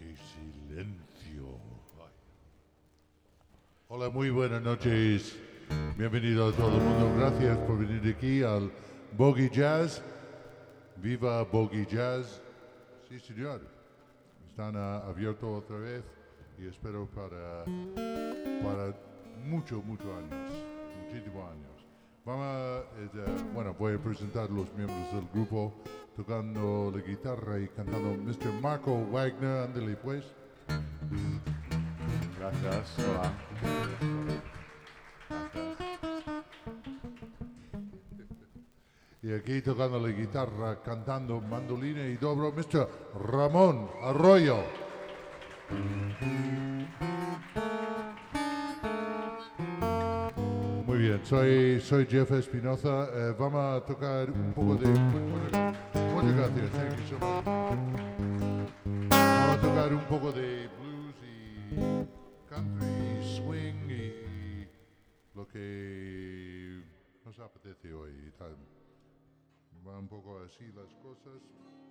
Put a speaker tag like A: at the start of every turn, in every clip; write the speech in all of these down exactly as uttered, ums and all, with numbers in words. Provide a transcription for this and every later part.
A: ¡Qué silencio! Hola, muy buenas noches. Bienvenido a todo el mundo. Gracias por venir aquí al Boogie Jazz. Viva Boogie Jazz. Sí, señor. Están uh, abiertos otra vez y espero para, para muchos, muchos años. Muchísimos años. Vamos a, eh, bueno, voy a presentar los miembros del grupo tocando la guitarra y cantando mister Marco Wagner. Ándale pues.
B: Gracias, hola.
A: Y aquí tocando la guitarra, cantando mandolina y dobro, mister Ramón Arroyo. Muy bien, soy, soy Jeff Espinoza. Eh, vamos a tocar un poco de... Muchas gracias, thank you so much. Vamos a tocar un poco de blues y country, swing y lo que nos apetece hoy y tal. Va un poco así las cosas.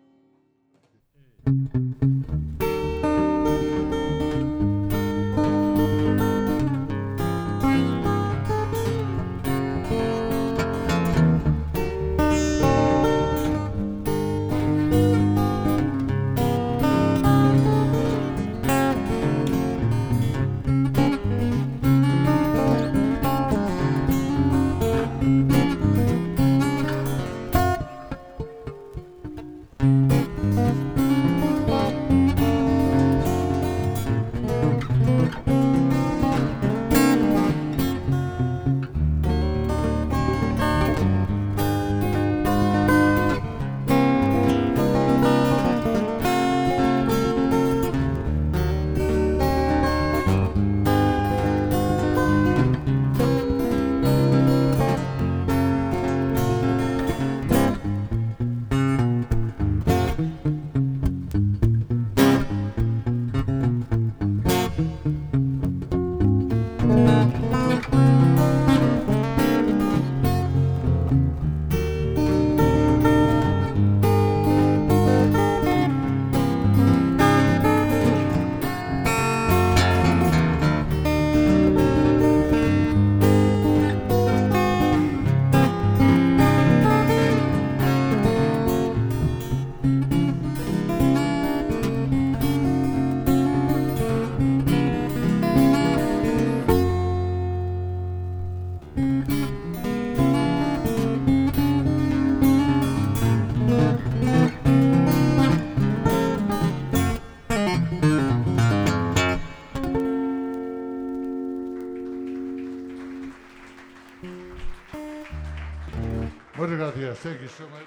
A: Muchas gracias, thank you so much.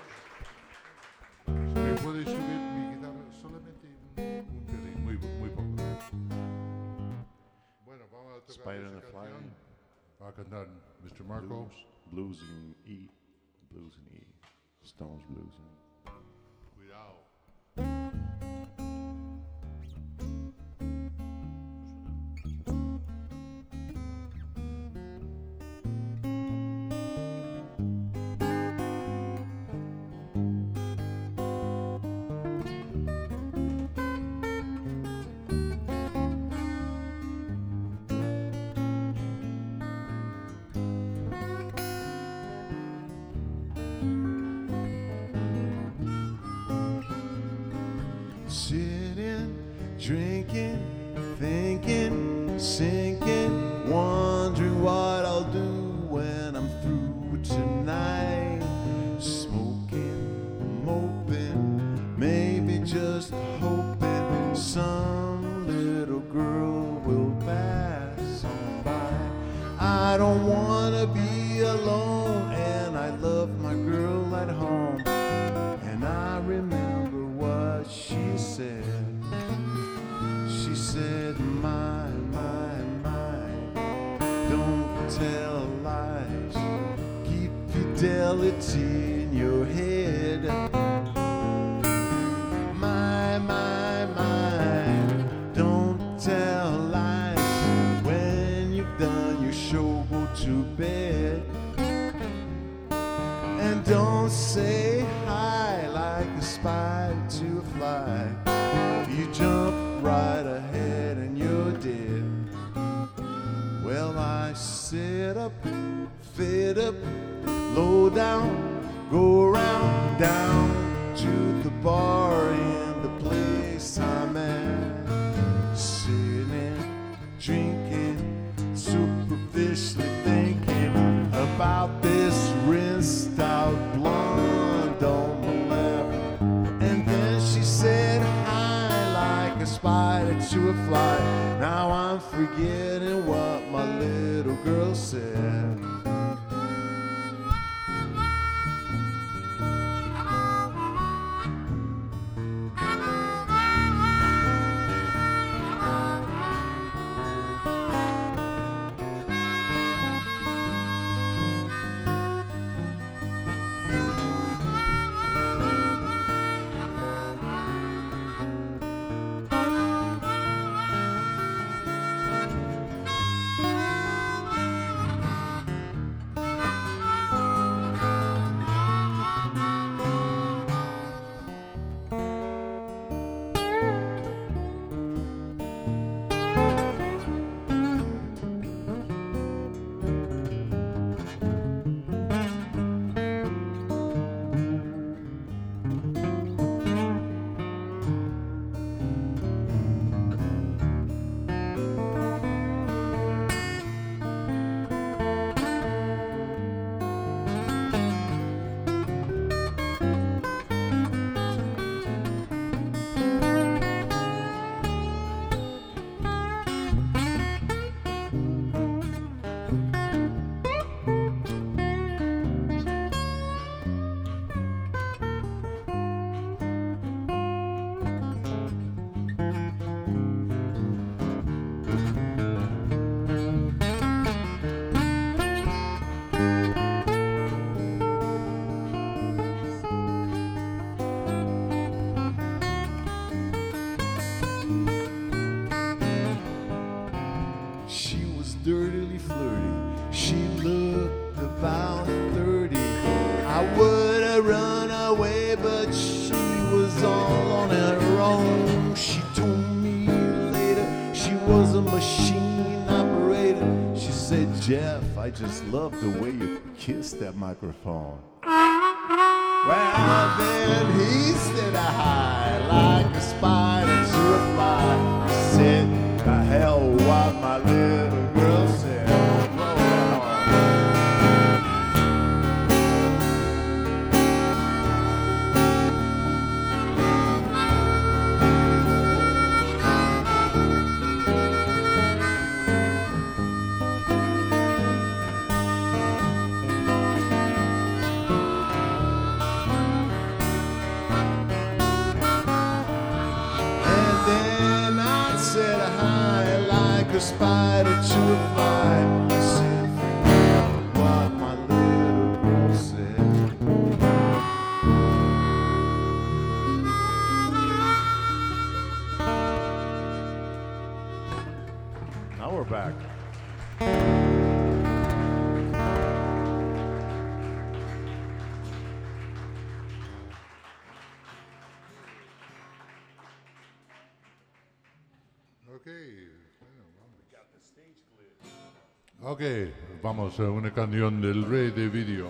A: ¿Me puedes subir mi guitarra solamente un, un pelín, muy, muy poco? Bueno, vamos a tocar
B: Spider
A: esa
B: and the Fly.
A: canción. Va a cantar mister Marco.
B: Blues, blues in E, blues in E, Stones blues in E.
A: Cuidado.
C: Sitting, drinking, thinking, sinking, wondering what I'll do when I'm through tonight. Smoking, moping, maybe just hoping some little girl will pass on by. I don't wanna be alone, and I love my girl at home, and I remember what she said. She said, my, my, my, don't tell lies, keep fidelity in your head. My, my, my, don't tell lies, when you've done your show, go to bed. And don't say hi like a spy to a fly. You jump right sit up, fit up, low down, go around, down to the bar in the place I'm at. Sitting, drinking, superficially thinking about this rinsed out blonde on my lap. And then she said hi like a spider to a fly. Now I'm forgetting what my little girl said. Dirtily flirty, she looked about thirty. I would have run away, but she was all on her own. She told me later she was a machine operator. She said, Jeff, I just love the way you kiss that microphone. Well, then he said hi like a spider to a fly. He said, the hell what my little girl said. A spider to a fly. I said, forget what my little girl said. Now we're back.
A: Okay. Ok, vamos a una canción del rey de video.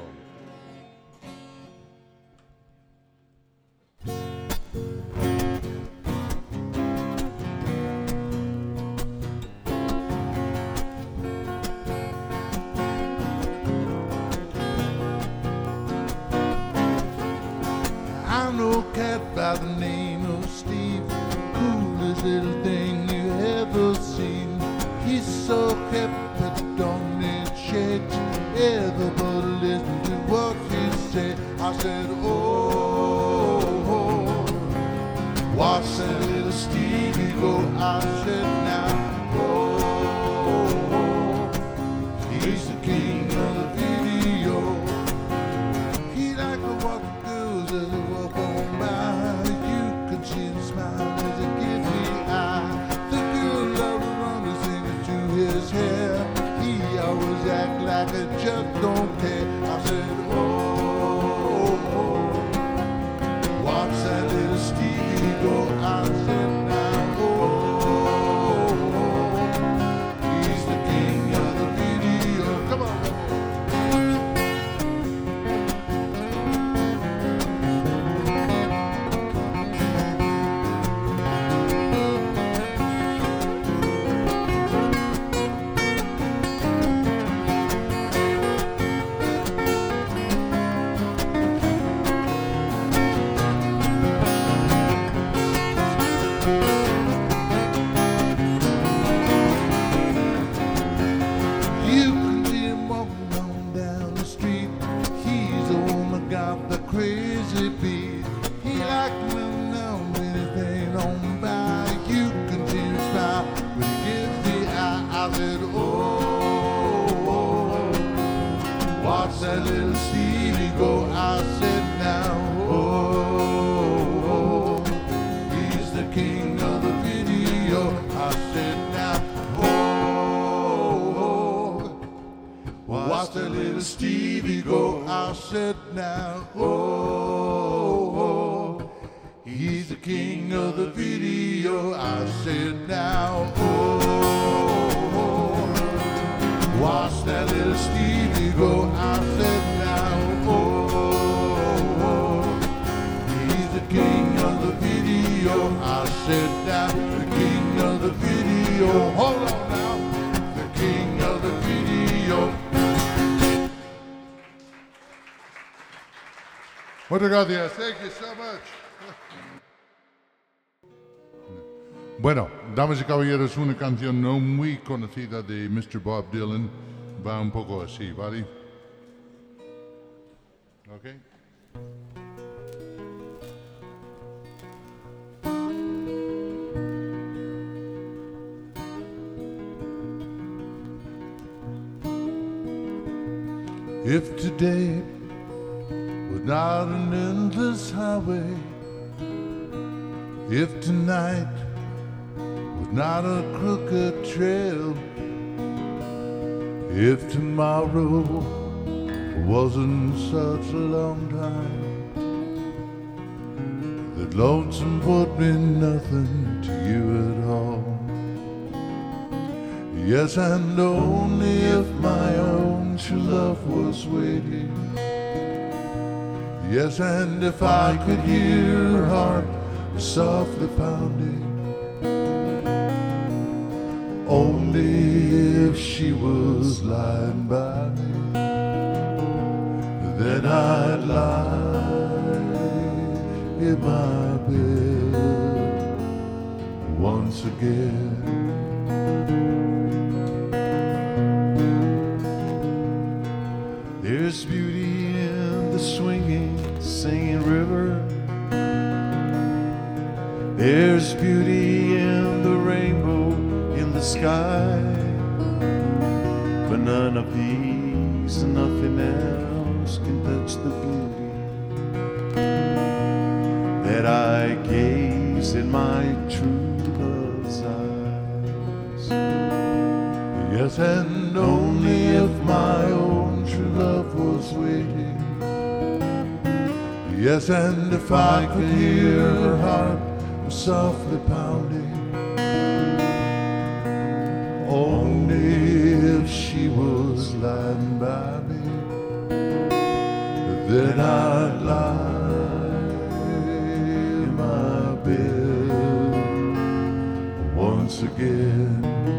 A: I'm no cat by the name of Steve, coolest little thing you ever seen. He's so hip that don't need shades. Everybody listen to what he said. I said, oh, oh, watch that little Stevie go. I said, now, oh, oh, he's the king of the video. He like to watch the girls as they walk on by. You can see the smile as they give me eye. The girl loves to run and sing to his hair. He always act like I just don't care. I said, oh, oh, oh, watch that little Stevie go. I said, now, oh, oh, he's the king of the video. I said, now, oh, oh, watch that little Stevie go. I said, now, oh, oh, he's the king of the video. I said, now, oh, oh, watch that little Stevie go. I said, now, oh, oh, he's the king of the video. I said, now, the king of the video. Hold on now, the king of the video. Muchas gracias. Thank you so much. Bueno, damas y caballeros, una canción no muy conocida de mister Bob Dylan. Va un poco así, ¿vale? Okay. If today was not an endless highway, if tonight was not a crooked trail, if tomorrow wasn't such a long time, that lonesome would mean nothing to you at all. Yes, and only if my own true love was waiting. Yes, and if I could hear her heart softly pounding. Only if she was lying by me, then I'd lie in my bed once again. There's beauty in the swinging, singing river. There's beauty in the rainbow in the sky. But none of these and nothing else can touch the beauty that I gaze in my true love's eyes. Yes, and only if my own true love was waiting. Yes, and if I could hear her heart softly pounding. Only if she was lying by me, then I'd lie in my bed once again.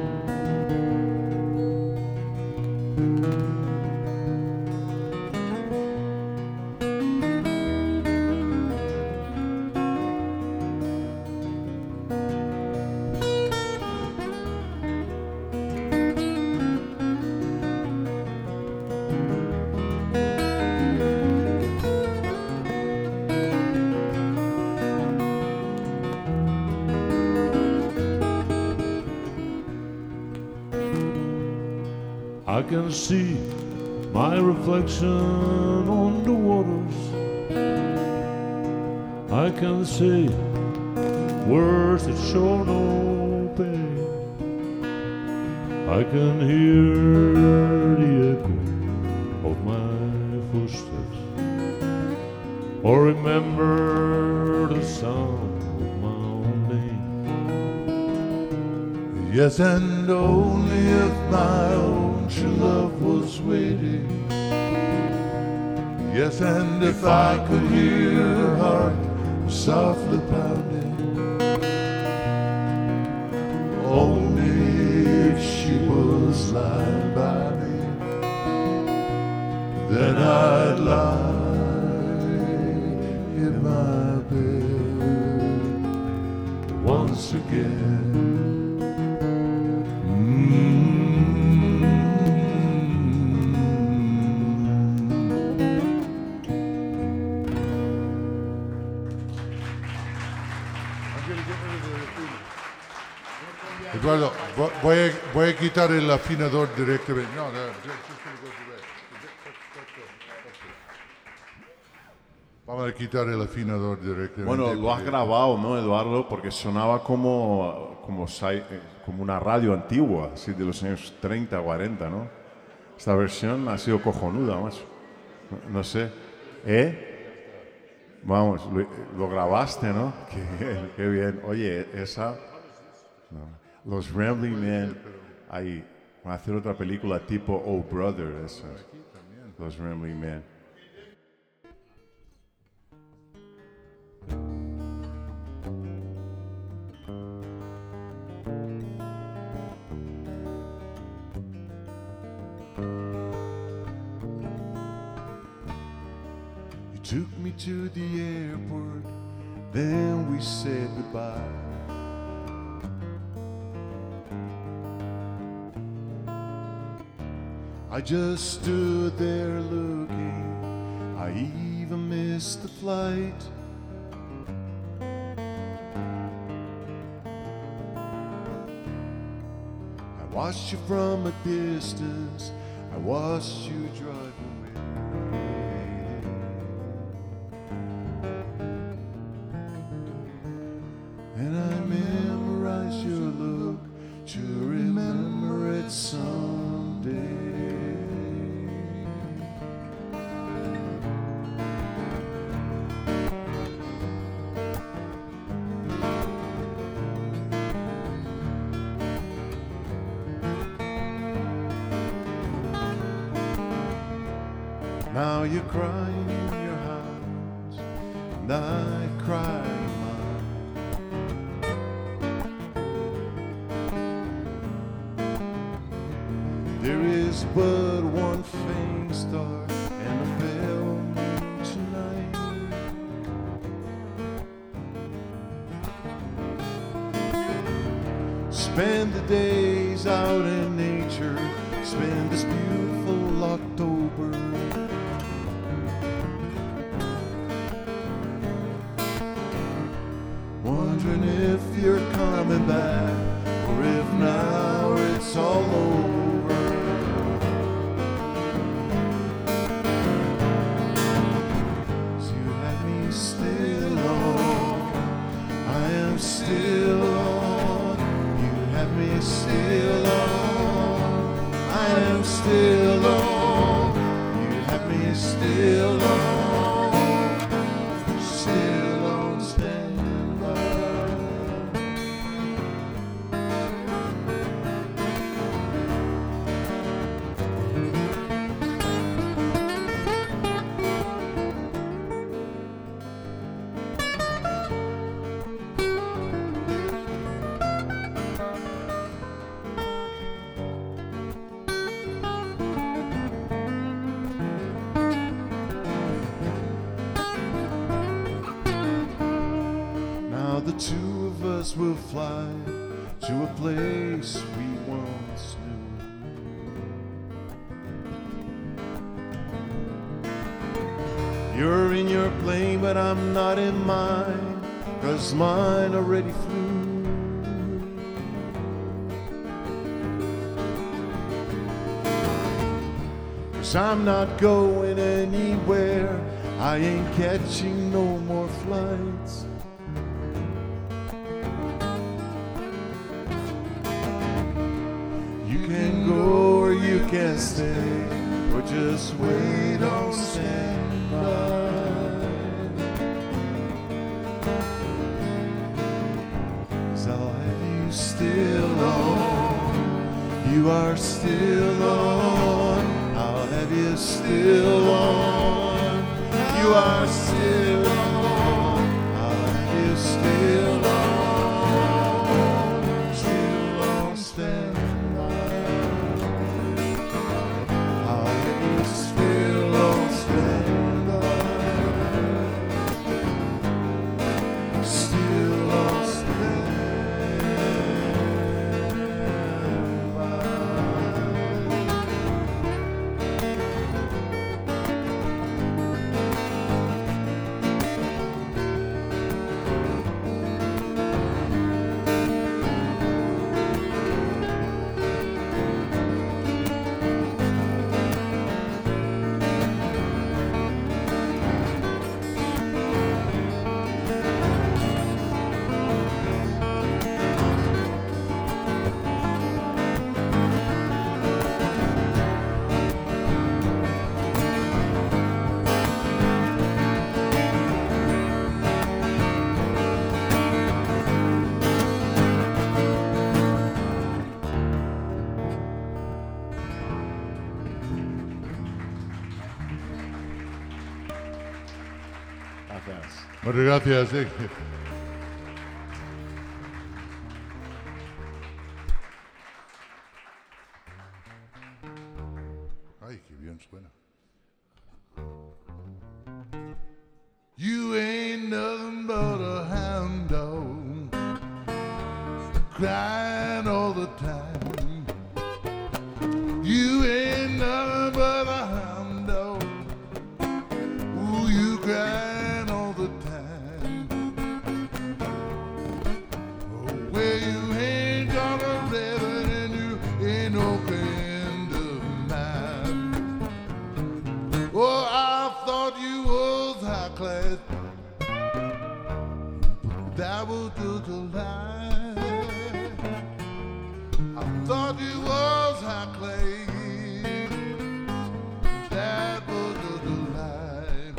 D: I can see my reflection on the waters. I can say words that show no pain. I can hear the echo of my footsteps, or remember the sound of my own name.
A: Yes, and only if my own true love was waiting. Yes, and if I could hear her heart softly pounding. Only if she was lying by me, then I'd lie in my bed once again. Eduardo, voy a, voy a quitar el afinador directamente. No, no, just, just gonna go direct. Vamos a quitar el afinador directamente.
B: Bueno, lo has
A: porque-
B: grabado, ¿no, Eduardo? Porque sonaba como, como, sai- eh, como una radio antigua, así de los años treinta, cuarenta, ¿no? Esta versión ha sido cojonuda, macho. No, no sé. ¿Eh? Vamos, lo, lo grabaste, ¿no? Qué bien, qué bien. Oye, esa... no. Los Rambling Men, ahí, van a hacer otra película tipo Oh Brother, eso. Los Rambling Men.
C: You took me to the airport, then we said goodbye. I just stood there looking, I even missed the flight. I watched you from a distance, I watched you drive away. And I memorize your look to remember it someday. Now you're crying in your house, and I cry in mine. There is but one faint star and a pale moon tonight. Spend the days out in nature, spend this beautiful October. Wondering if you're coming back, or if now it's all over. So you had me still on, I am still on. You had me still on, I am still on. You had me still on, still on standby. Now the two of us will fly to a place we once knew. You're in your plane, but I'm not in mine, 'cause mine already flew. Cause I'm not going anywhere, I ain't catching no more flights. You can go or you can stay, or just wait on standby. Cause I'll have you still on, you are still on. I'll have you still on, you are still on. I'll have you still on, still on standby. I'll have you still on standby, still on standby.
A: Muchas gracias. eh. Ay, qué bien suena. You ain't nothing but a hound dog, crying all the time. You ain't nothing but a hound dog. Ooh, you crying all the time. Oh, well, you ain't got a rabbit and you ain't no friend of mine. Oh, I thought you was high class. That was just a lie. I thought you was high class. That was just a lie.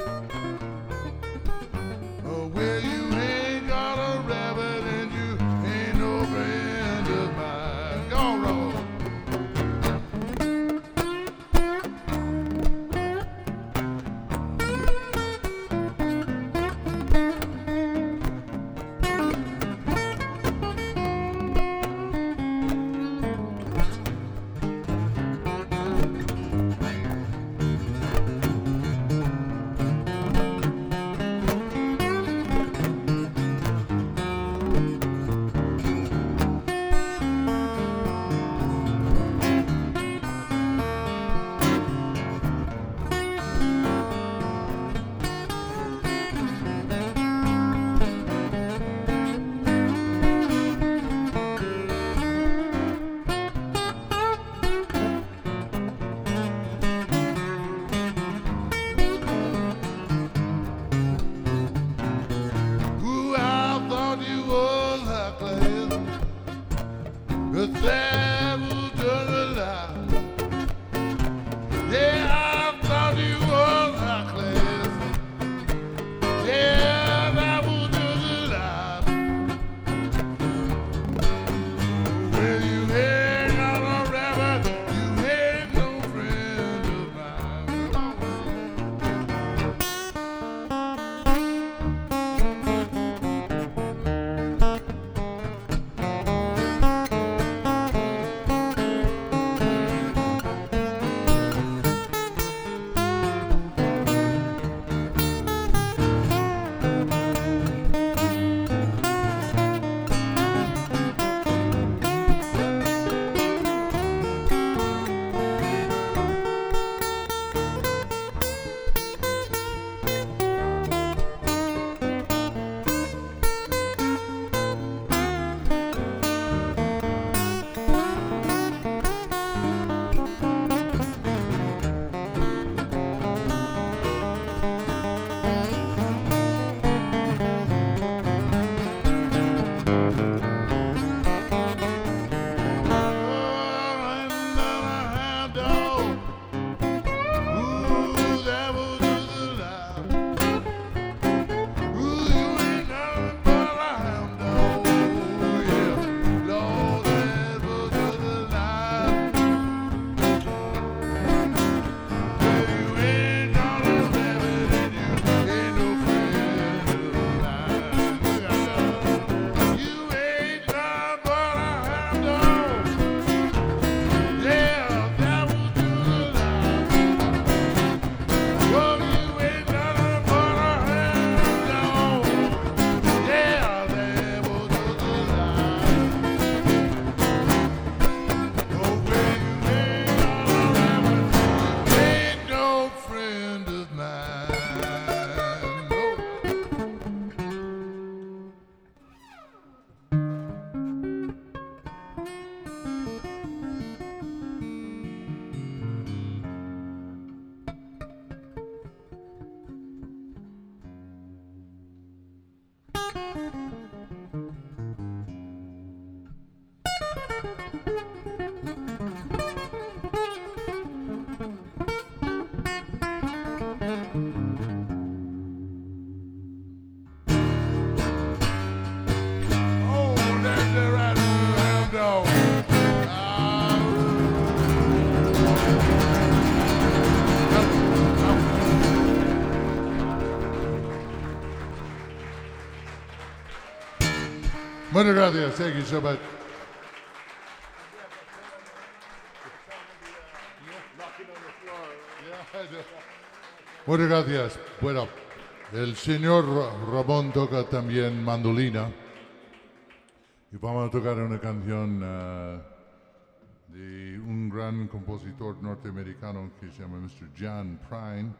A: Oh, well, you ain't got a rabbit and you ain't no friend of mine. Go, Roll. Ooh, I thought you was high class, but that was just a lie. Yeah, I thought you was high class. Yeah, that was just a lie. Well, you ain't got a rabbit, you ain't no friend of mine. Muchas gracias. Thank you so much. Muchas gracias. Bueno, el señor Ramón toca también mandolina y vamos a tocar una canción uh, de un gran compositor norteamericano que se llama mister John Prine,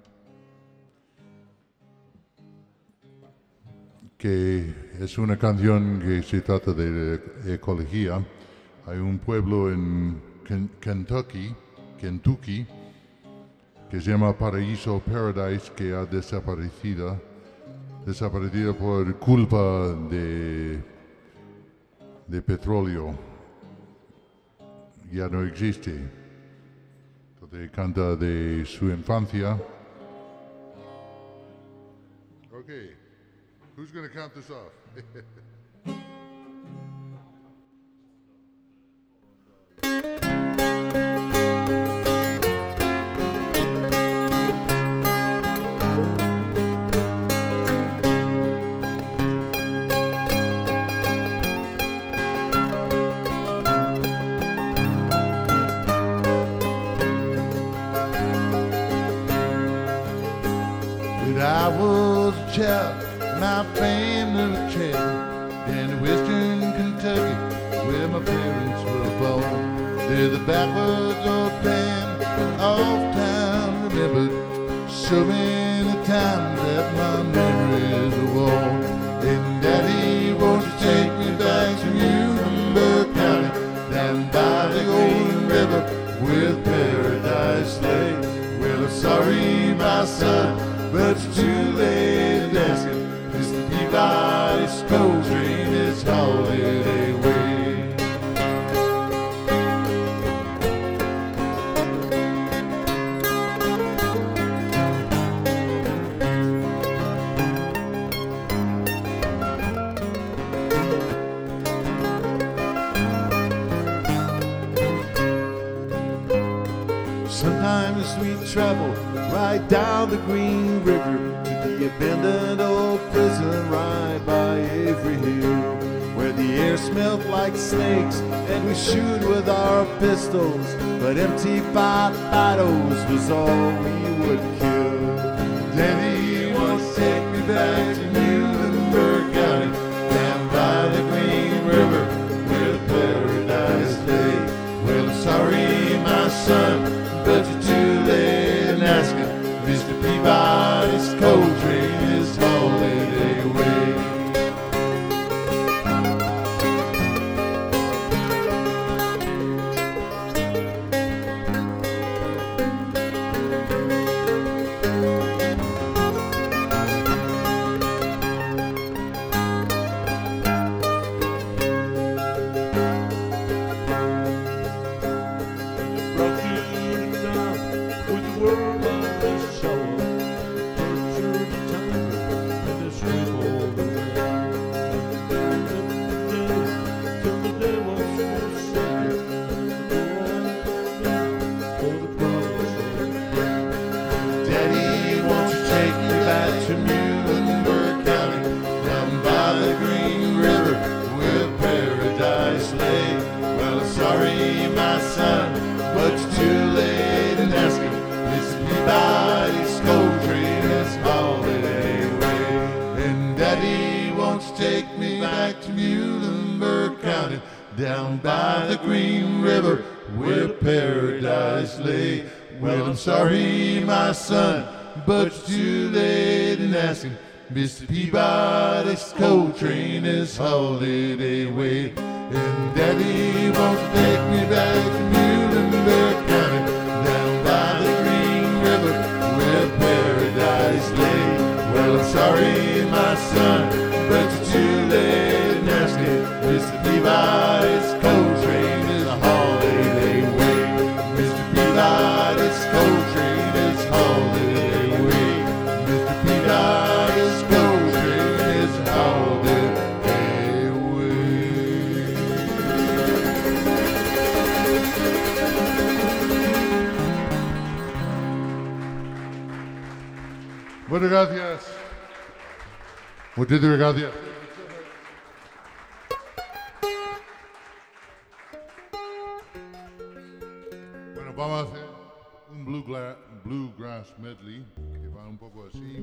A: que es una canción que se trata de ecología. Hay un pueblo en Kentucky, Kentucky, que se llama Paraíso Paradise, que ha desaparecido, desaparecido por culpa de, de petróleo. Ya no existe. Entonces canta de su infancia. Okay, who's going to count this off?
C: I was a child, my family was trapped in western Kentucky, where my parents were born. They're the backwoods of Pam, off time remembered so many times that my memories are worn. And Daddy, won't you take me back to Muhlenberg County, down by the Golden River, where paradise lay? Well, I'm sorry, my son, but it's too late to ask it. Mister Peabody's coal train is holiday way. Sometimes we travel right down the Green River to the abandoned old prison right by Avery Hill, where the air smelled like snakes and we shoot with our pistols, but empty Fido-Fidos was all we would kill. Daddy, won't you take me back to Muhlenberg County, down by the Green River, where paradise lay? Well, I'm sorry, my son, but you're too late in asking. Mister Peabody's coal train is holiday way. Down by the Green River, where paradise lay. Well, I'm sorry, my son, but it's too late in asking. Mister Peabody's coal train is holiday way. And Daddy, won't you take me back to Muhlenberg County, down by the Green River, where paradise lay? Well, I'm sorry, my son, but it's too late in asking. Mister Peabody's coal train is a holiday way. Mister Peabody's coal train is holiday way. Mister Peabody's coal train is holiday way.
A: Muchas gracias. Muchísimas gracias. Bueno, vamos a hacer un bluegra- bluegrass medley que va un poco así.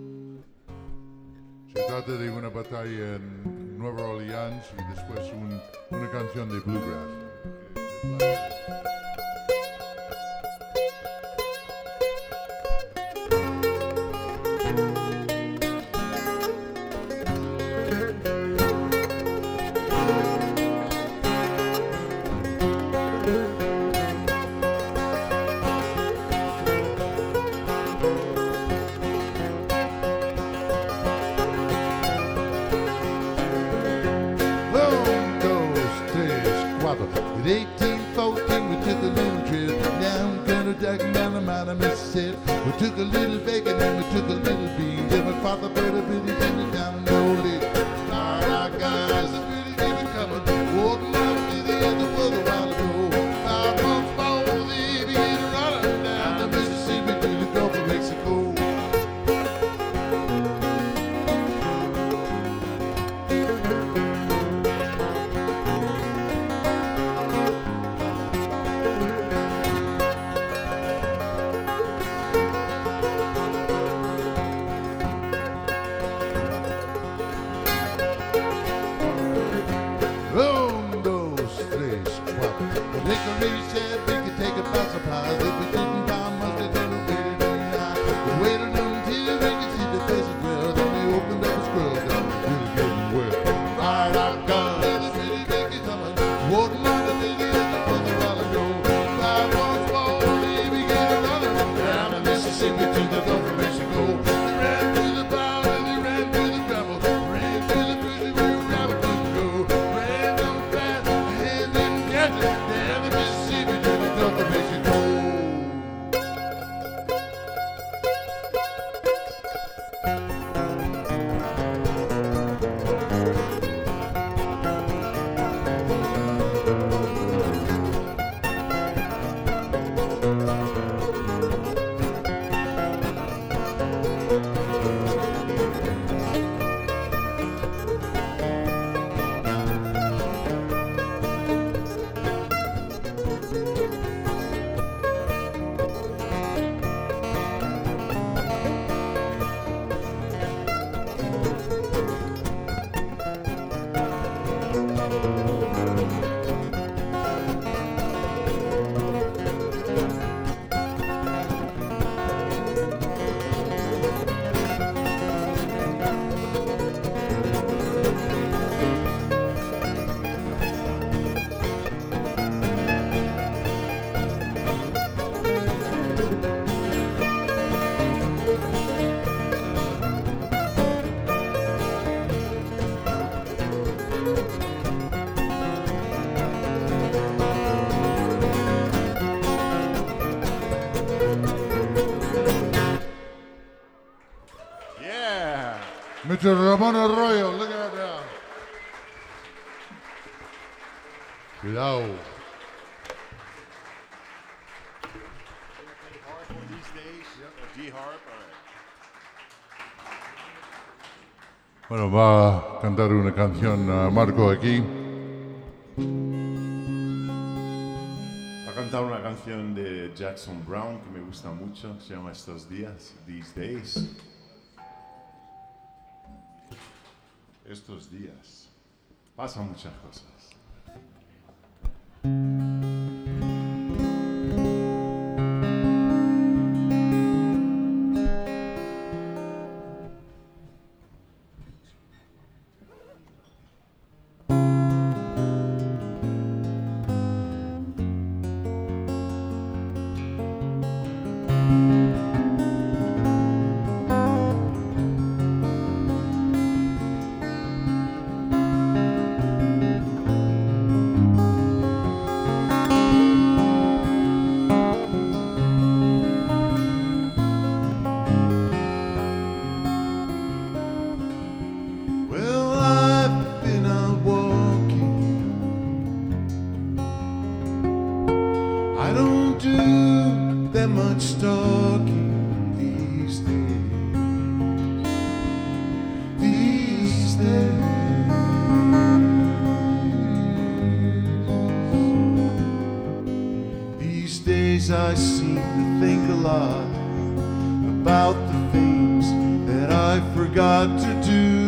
A: Se trata de una batalla en Nueva Orleans y después un- una canción de bluegrass. One, dos, tres, cuatro. In eighteen fourteen, we took a little trip down Kentucky, down the mountain, Mississippi. We took a little bacon and we took a little beans. And my father put a bitty in down in the old lake. All right, guys, the bitty keep it coming. Walking out to the end of the world a while ago. Five months before they began running down the Mississippi to the Gulf of Mexico. Un, dos, tres, cuatro. The Hickory said we could take a bus supplies. If we didn't buy much, they didn't wait it in the eye. We waited until we could see the faces well. Then they opened up a scroll down. Really getting wet. Fired our guns. The city make it coming. Walking on the lily at the front a while ago. Five months more, they began running down the Mississippi to the Gulf of Mexico. They ran through the bow and they ran through the gravel. Ran through the bushes where a rabbit couldn't go. Ran so fast, the hands didn't catch it. Down the Mississippi to the Gulf of Mexico.
B: Yeah.
A: Mister Ramón Arroyo, look at that. Cuidado. Bueno, va a cantar una canción a Marco aquí.
B: Va a cantar una canción de Jackson Brown que me gusta mucho, se llama Estos días, These Days. Estos días. Pasan muchas cosas.
C: Well, I've been out walking. I don't do that much talking these days. These days. These days days I seem to think a lot about the things that I forgot to do.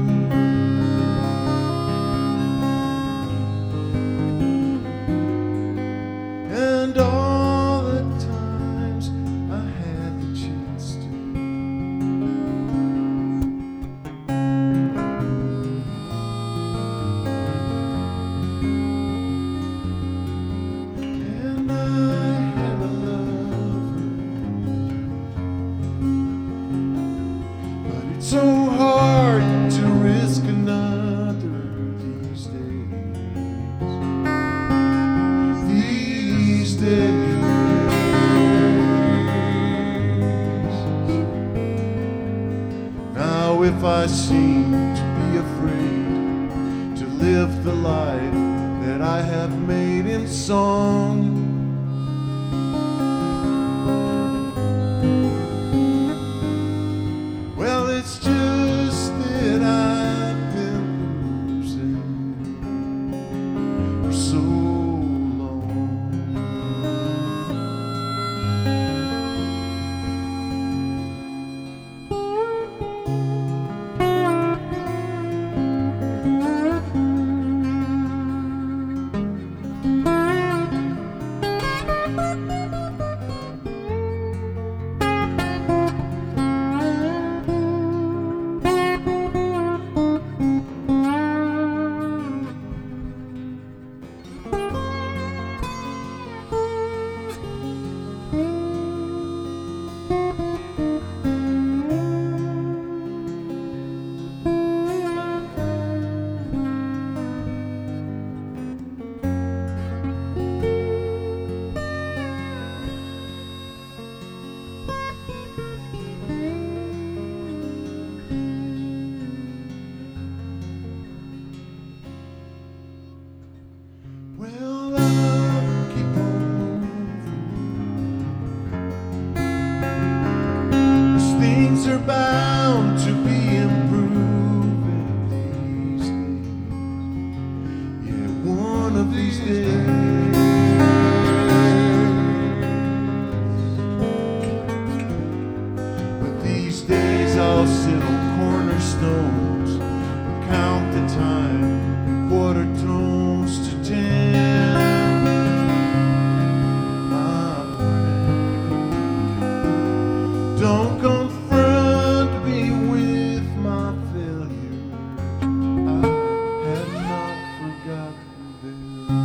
C: And all the times I had the chance to. And I had a lover, but it's so hard to risk another these days. These days. Now if I seem to be afraid to live the life that I have made in song, well, it's just that I've been losing for so long. Well, I'll keep on moving, 'cause things are bound to be improving these days. Yeah, one of these days. But these days I'll sit on cornerstones and count the time, quarter tones to ten. My friend, don't confront me with my failure. I have not forgotten them.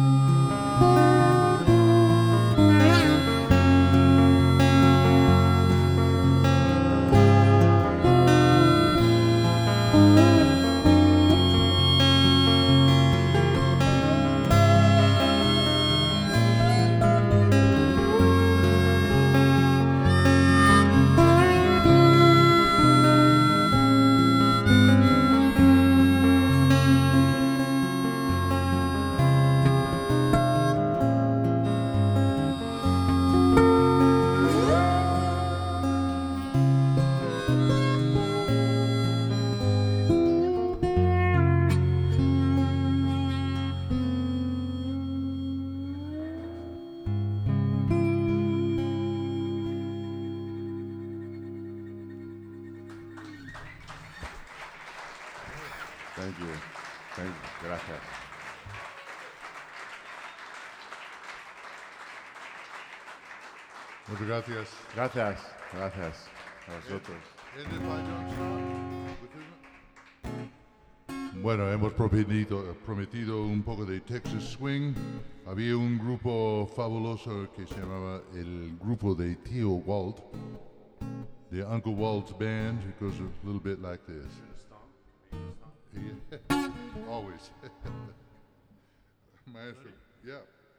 B: Thank you. Thank you. Gracias.
A: Muchas gracias.
B: Gracias. Gracias a vosotros.
A: Ended by John Scott. Bueno, hemos prometido, prometido un poco de Texas Swing. Había un grupo fabuloso que se llamaba el grupo de Tío Walt. The Uncle Walt's Band. It goes a little bit like this. Yeah. Always. Maestro. Yeah.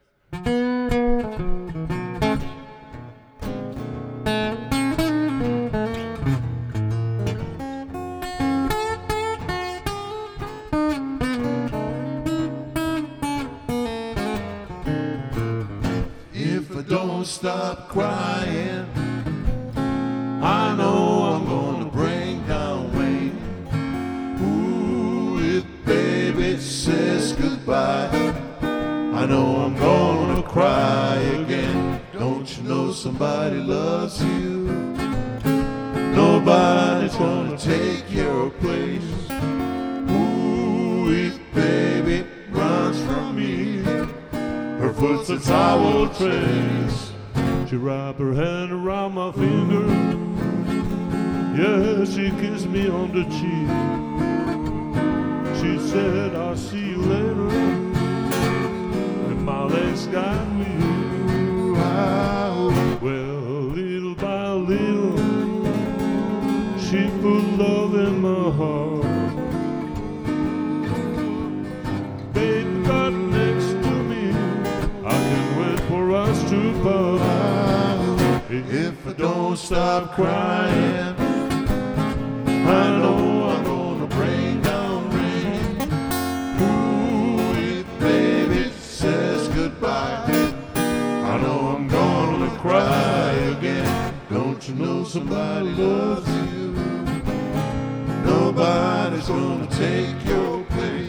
C: If I don't stop crying, I know I'm gonna bring down rain. Ooh, if baby says goodbye, I know I'm gonna cry again. Don't you know somebody loves you? Nobody's gonna take your place. Ooh, if baby runs from me, her footsteps I will trace.
D: She wrapped her hand around my finger. Yeah, she kissed me on the cheek. She said, I'll see you later. And my legs got weak. Well, little by little, she put love in my heart. Baby got next to me. I can't wait for us to part.
C: If I don't stop crying, I know I'm gonna break down rain. Ooh, if baby says goodbye, I know I'm gonna cry again. Don't you know somebody loves you? Nobody's gonna take your place.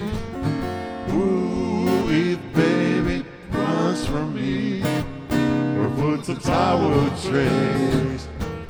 C: Ooh, if baby runs from me, her footsteps I will trace.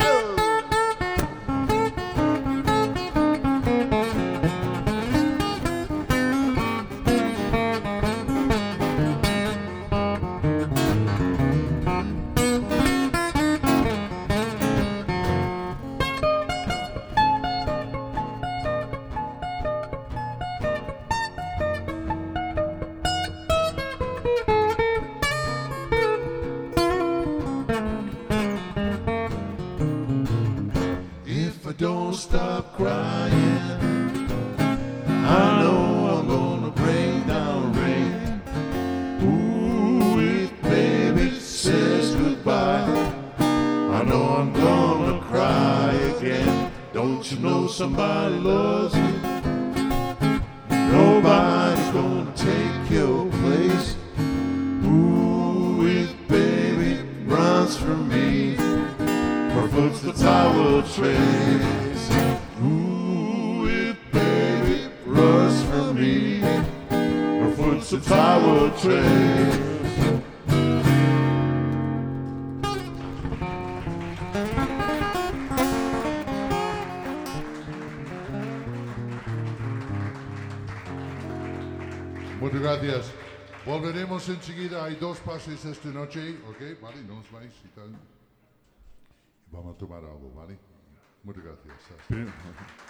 C: If I don't stop crying, I know I'm gonna break down rain. Ooh, if baby says goodbye, I know I'm gonna cry again. Don't you know somebody loves you? Nobody's gonna take your place. Ooh, if baby runs from me, her footsteps I will trace. Ooh, if baby runs from me, her footsteps I will trace.
A: Muchas gracias. Volveremos enseguida. Hay dos pases esta noche, ¿ok? Vale, no os vais y tal. Vamos a tomar algo, ¿vale? Muchas gracias.